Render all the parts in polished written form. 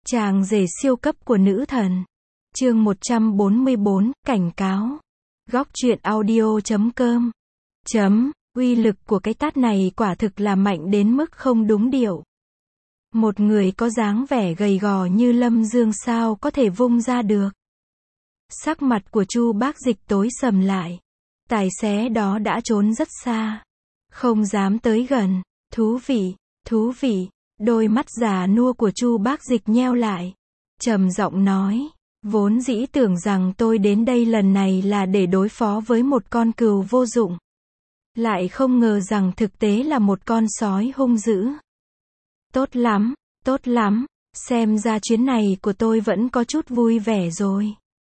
Chàng rể siêu cấp của nữ thần. Chương 144, cảnh cáo. Góc truyện audio.com. Uy lực của cái tát này quả thực là mạnh đến mức không đúng điệu. Một người có dáng vẻ gầy gò như Lâm Dương sao có thể vung ra được. Sắc mặt của Chu Bác Dịch tối sầm lại. Tài xế đó đã trốn rất xa. Không dám tới gần. Thú vị. Đôi mắt già nua của Chu Bác Dịch nheo lại. Trầm giọng nói. Vốn dĩ tưởng rằng tôi đến đây lần này là để đối phó với một con cừu vô dụng. Lại không ngờ rằng thực tế là một con sói hung dữ. Tốt lắm. Xem ra chuyến này của tôi vẫn có chút vui vẻ rồi.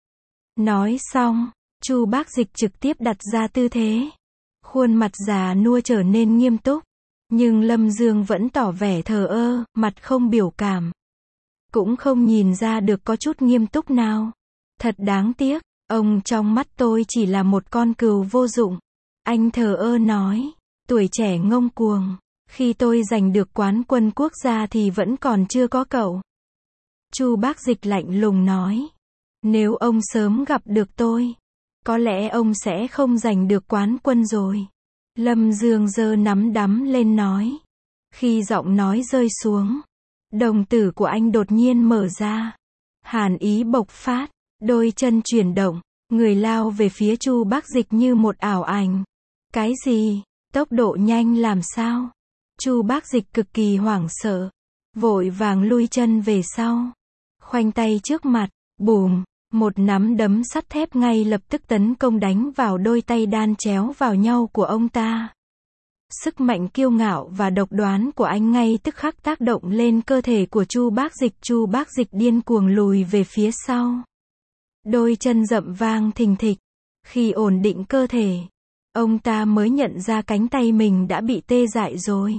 Nói xong, Chu Bác Dịch trực tiếp đặt ra tư thế. Khuôn mặt già nua trở nên nghiêm túc. Nhưng Lâm Dương vẫn tỏ vẻ thờ ơ, mặt không biểu cảm. Cũng không nhìn ra được có chút nghiêm túc nào. Thật đáng tiếc, ông trong mắt tôi chỉ là một con cừu vô dụng. Anh thờ ơ nói, tuổi trẻ ngông cuồng. Khi tôi giành được quán quân quốc gia thì vẫn còn chưa có cậu. Chu Bác Dịch lạnh lùng nói. Nếu ông sớm gặp được tôi, có lẽ ông sẽ không giành được quán quân rồi. Lâm Dương giơ nắm đấm lên nói. Khi giọng nói rơi xuống, đồng tử của anh đột nhiên mở ra. Hàn ý bộc phát, đôi chân chuyển động, người lao về phía Chu Bác Dịch như một ảo ảnh. Cái gì? Tốc độ nhanh làm sao? Chu Bác Dịch cực kỳ hoảng sợ, vội vàng lui chân về sau. Khoanh tay trước mặt, bùm, một nắm đấm sắt thép ngay lập tức tấn công đánh vào đôi tay đan chéo vào nhau của ông ta. Sức mạnh kiêu ngạo và độc đoán của anh ngay tức khắc tác động lên cơ thể của Chu Bác Dịch. Chu Bác Dịch điên cuồng lùi về phía sau. Đôi chân dậm vang thình thịch. Khi ổn định cơ thể, ông ta mới nhận ra cánh tay mình đã bị tê dại rồi.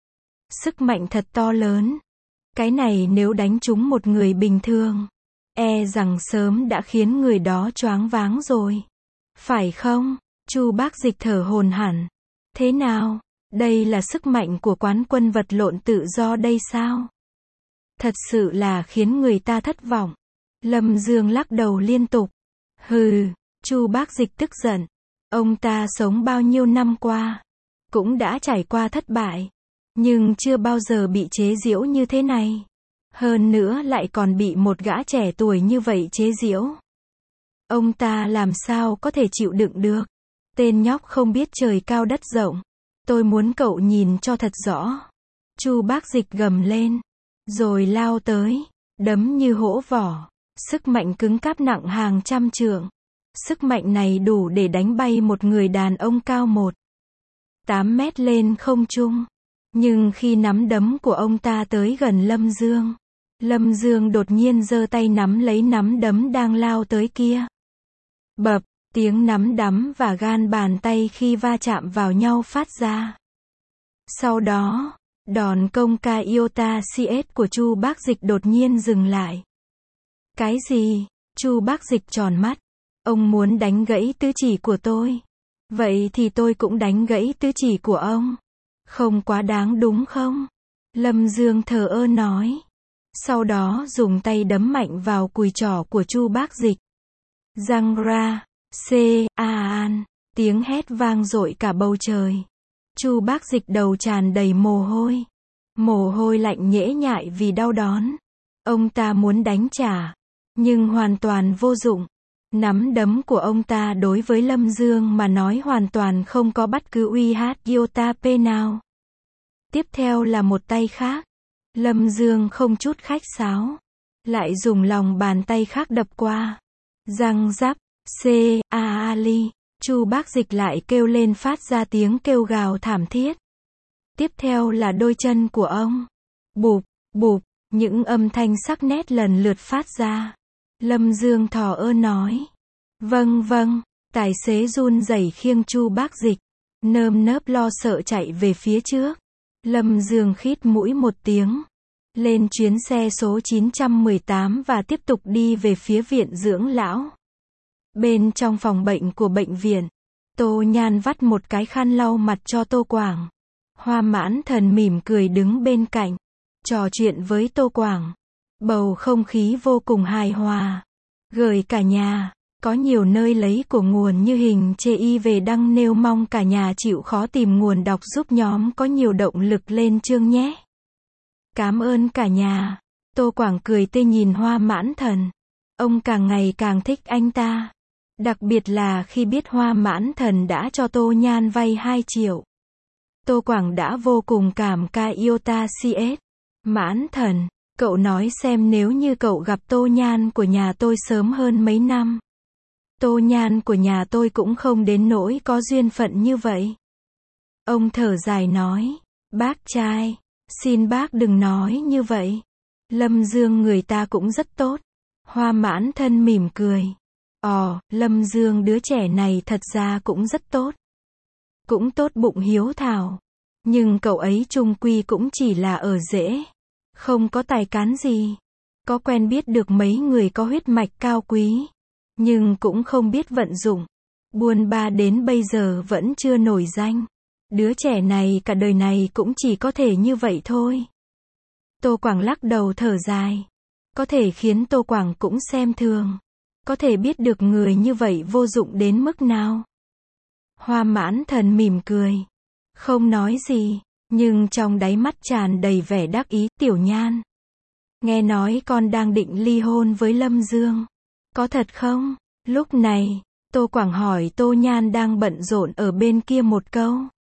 Sức mạnh thật to lớn. Cái này nếu đánh trúng một người bình thường, e rằng sớm đã khiến người đó choáng váng rồi. Phải không? Chu Bác Dịch thở hổn hển. Thế nào? Đây là sức mạnh của quán quân vật lộn tự do đây sao? Thật sự là khiến người ta thất vọng. Lâm Dương lắc đầu liên tục. Hừ, Chu Bác Dịch tức giận. Ông ta sống bao nhiêu năm qua, cũng đã trải qua thất bại, nhưng chưa bao giờ bị chế giễu như thế này. Hơn nữa lại còn bị một gã trẻ tuổi như vậy chế giễu. Ông ta làm sao có thể chịu đựng được? Tên nhóc không biết trời cao đất rộng. Tôi muốn cậu nhìn cho thật rõ. Chu Bác Dịch gầm lên, rồi lao tới, đấm như hổ vỏ. Sức mạnh cứng cáp nặng hàng trăm trượng. Sức mạnh này đủ để đánh bay một người đàn ông cao 1,8 mét lên không trung. Nhưng khi nắm đấm của ông ta tới gần Lâm Dương đột nhiên giơ tay nắm lấy nắm đấm đang lao tới kia. Bập, tiếng nắm đấm và gan bàn tay khi va chạm vào nhau phát ra. Sau đó, đòn công ca iota CS của Chu Bác Dịch đột nhiên dừng lại. Cái gì? Chu Bác Dịch tròn mắt. Ông muốn đánh gãy tứ chỉ của tôi. Vậy thì tôi cũng đánh gãy tứ chỉ của ông. Không quá đáng đúng không? Lâm Dương thờ ơ nói. Sau đó dùng tay đấm mạnh vào cùi trỏ của Chu Bác Dịch. Răng ra, an, tiếng hét vang dội cả bầu trời. Chu Bác Dịch đầu tràn đầy mồ hôi lạnh nhễ nhại vì đau đớn. Ông ta muốn đánh trả, nhưng hoàn toàn vô dụng. Nắm đấm của ông ta đối với Lâm Dương mà nói hoàn toàn không có bất cứ uy hiếp iota p nào. Tiếp theo là một tay khác. Lâm Dương không chút khách sáo, lại dùng lòng bàn tay khác đập qua. Răng rắc, ali. Chu Bác Dịch lại kêu lên phát ra tiếng kêu gào thảm thiết. Tiếp theo là đôi chân của ông. Bụp, những âm thanh sắc nét lần lượt phát ra. Lâm Dương thờ ơ nói. Vâng, tài xế run rẩy khiêng Chu Bác Dịch, nơm nớp lo sợ chạy về phía trước. Lâm Dương khít mũi một tiếng, lên chuyến xe số 918 và tiếp tục đi về phía viện dưỡng lão. Bên trong phòng bệnh của bệnh viện, Tô Nhan vắt một cái khăn lau mặt cho Tô Quảng. Hoa Mãn Thần mỉm cười đứng bên cạnh, trò chuyện với Tô Quảng. Bầu không khí vô cùng hài hòa. Gửi cả nhà. Có nhiều nơi lấy của nguồn như hình chê y về đăng nêu mong cả nhà chịu khó tìm nguồn đọc giúp nhóm có nhiều động lực lên chương nhé. Cảm ơn cả nhà. Tô Quảng cười tươi nhìn Hoa Mãn Thần. Ông càng ngày càng thích anh ta. Đặc biệt là khi biết Hoa Mãn Thần đã cho Tô Nhan vay 2 triệu. Tô Quảng đã vô cùng cảm ca yêu ta CS. Mãn Thần, cậu nói xem nếu như cậu gặp Tô Nhan của nhà tôi sớm hơn mấy năm. Tô Nhan của nhà tôi cũng không đến nỗi có duyên phận như vậy. Ông thở dài nói, bác trai, xin bác đừng nói như vậy. Lâm Dương người ta cũng rất tốt. Hoa Mãn Thân mỉm cười. Lâm Dương đứa trẻ này thật ra cũng rất tốt. Cũng tốt bụng hiếu thảo. Nhưng cậu ấy chung quy cũng chỉ là ở rễ. Không có tài cán gì. Có quen biết được mấy người có huyết mạch cao quý. Nhưng cũng không biết vận dụng. Buôn ba đến bây giờ vẫn chưa nổi danh. Đứa trẻ này cả đời này cũng chỉ có thể như vậy thôi. Tô Quảng lắc đầu thở dài. Có thể khiến Tô Quảng cũng xem thường. Có thể biết được người như vậy vô dụng đến mức nào. Hoa Mãn Thần mỉm cười. Không nói gì. Nhưng trong đáy mắt tràn đầy vẻ đắc ý. Tiểu Nhan. Nghe nói con đang định ly hôn với Lâm Dương. Có thật không? Lúc này, Tô Quảng hỏi Tô Nhan đang bận rộn ở bên kia một câu.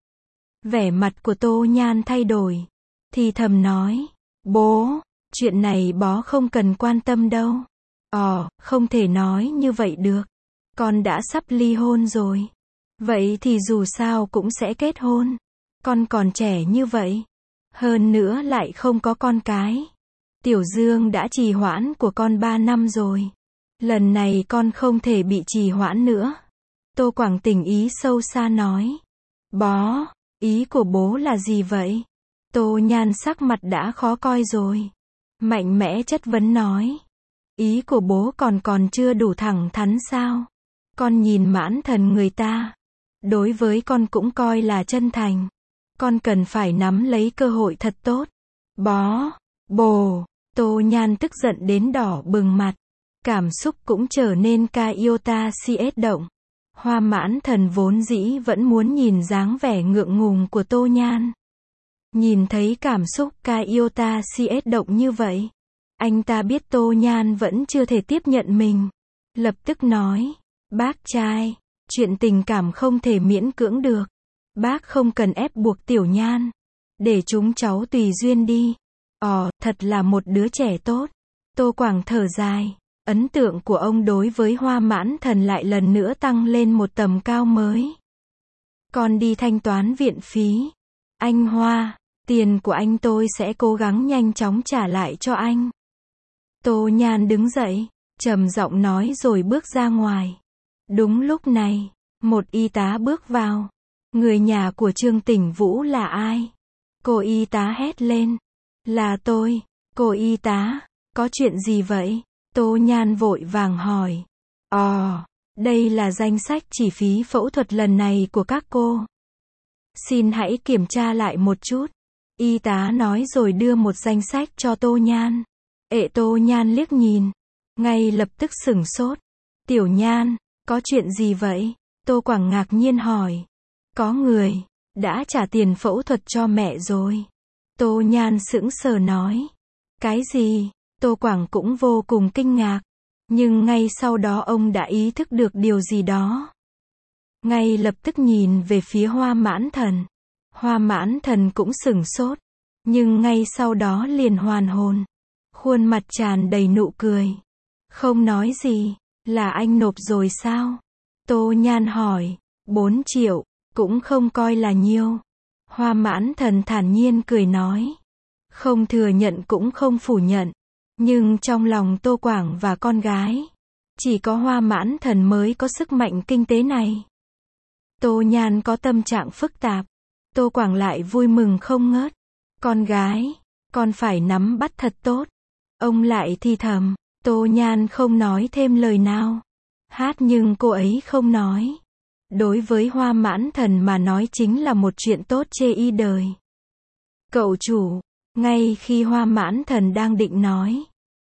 Vẻ mặt của Tô Nhan thay đổi. Thì thầm nói. Bố, chuyện này bó không cần quan tâm đâu. Không thể nói như vậy được. Con đã sắp ly hôn rồi. Vậy thì dù sao cũng sẽ kết hôn. Con còn trẻ như vậy. Hơn nữa lại không có con cái. Tiểu Dương đã trì hoãn của con 3 năm rồi. Lần này con không thể bị trì hoãn nữa. Tô Quảng tình ý sâu xa nói. Bó, ý của bố là gì vậy? Tô Nhan sắc mặt đã khó coi rồi. Mạnh mẽ chất vấn nói. Ý của bố còn chưa đủ thẳng thắn sao? Con nhìn Mãn Thần người ta. Đối với con cũng coi là chân thành. Con cần phải nắm lấy cơ hội thật tốt. Bó, bồ, Tô Nhan tức giận đến đỏ bừng mặt. Cảm xúc cũng trở nên ca yêu ta CS động. Hoa Mãn Thần vốn dĩ vẫn muốn nhìn dáng vẻ ngượng ngùng của Tô Nhan. Nhìn thấy cảm xúc ca yêu ta CS động như vậy. Anh ta biết Tô Nhan vẫn chưa thể tiếp nhận mình. Lập tức nói. Bác trai, chuyện tình cảm không thể miễn cưỡng được. Bác không cần ép buộc Tiểu Nhan. Để chúng cháu tùy duyên đi. Thật là một đứa trẻ tốt. Tô Quảng thở dài. Ấn tượng của ông đối với Hoa Mãn Thần lại lần nữa tăng lên một tầm cao mới. Con đi thanh toán viện phí. Anh Hoa, tiền của anh tôi sẽ cố gắng nhanh chóng trả lại cho anh. Tô Nhan đứng dậy, trầm giọng nói rồi bước ra ngoài. Đúng lúc này, một y tá bước vào. Người nhà của Trương Tỉnh Vũ là ai? Cô y tá hét lên. Là tôi. Cô y tá, có chuyện gì vậy? Tô Nhan vội vàng hỏi. Đây là danh sách chi phí phẫu thuật lần này của các cô. Xin hãy kiểm tra lại một chút. Y tá nói rồi đưa một danh sách cho Tô Nhan. Tô Nhan liếc nhìn. Ngay lập tức sửng sốt. Tiểu Nhan, có chuyện gì vậy? Tô Quảng ngạc nhiên hỏi. Có người đã trả tiền phẫu thuật cho mẹ rồi. Tô Nhan sững sờ nói. Cái gì? Tô Quảng cũng vô cùng kinh ngạc. Nhưng ngay sau đó ông đã ý thức được điều gì đó. Ngay lập tức nhìn về phía Hoa Mãn Thần. Hoa Mãn Thần cũng sửng sốt. Nhưng ngay sau đó liền hoàn hồn. Khuôn mặt tràn đầy nụ cười. Không nói gì. Là anh nộp rồi sao? Tô Nhan hỏi. 4 triệu. Cũng không coi là nhiều. Hoa Mãn Thần thản nhiên cười nói. Không thừa nhận cũng không phủ nhận. Nhưng trong lòng Tô Quảng và con gái, chỉ có Hoa Mãn Thần mới có sức mạnh kinh tế này. Tô Nhan có tâm trạng phức tạp. Tô Quảng lại vui mừng không ngớt. Con gái, con phải nắm bắt thật tốt. Ông lại thì thầm. Tô Nhan không nói thêm lời nào. Hát nhưng cô ấy không nói. Đối với Hoa Mãn Thần mà nói chính là một chuyện tốt chê y đời. Cậu chủ, ngay khi Hoa Mãn Thần đang định nói,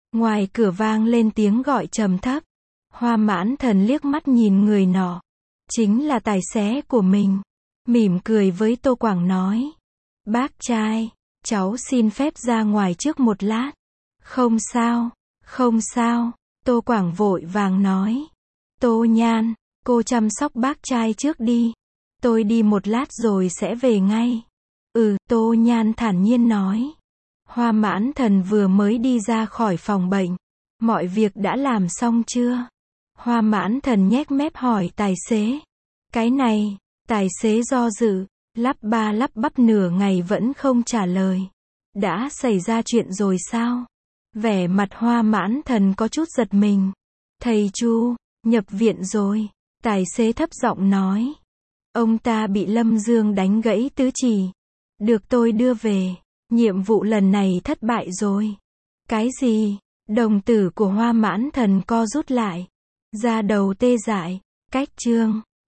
Ngoài cửa vang lên tiếng gọi trầm thấp. Hoa Mãn Thần liếc mắt nhìn người nọ. Chính là tài xế của mình. Mỉm cười với Tô Quảng nói. Bác trai, cháu xin phép ra ngoài trước một lát. Không sao, không sao, Tô Quảng vội vàng nói. Tô Nhan, cô chăm sóc bác trai trước đi. Tôi đi một lát rồi sẽ về ngay. Tô Nhan thản nhiên nói. Hoa Mãn Thần vừa mới đi ra khỏi phòng bệnh. Mọi việc đã làm xong chưa? Hoa Mãn Thần nhếch mép hỏi tài xế. Cái này, tài xế do dự, lắp ba lắp bắp nửa ngày vẫn không trả lời. Đã xảy ra chuyện rồi sao? Vẻ mặt Hoa Mãn Thần có chút giật mình. Thầy Chu, nhập viện rồi. Tài xế thấp giọng nói. Ông ta bị Lâm Dương đánh gãy tứ chi. Được tôi đưa về. Nhiệm vụ lần này thất bại rồi. Cái gì? Đồng tử của Hoa Mãn Thần co rút lại. Da đầu tê dại. Cách chương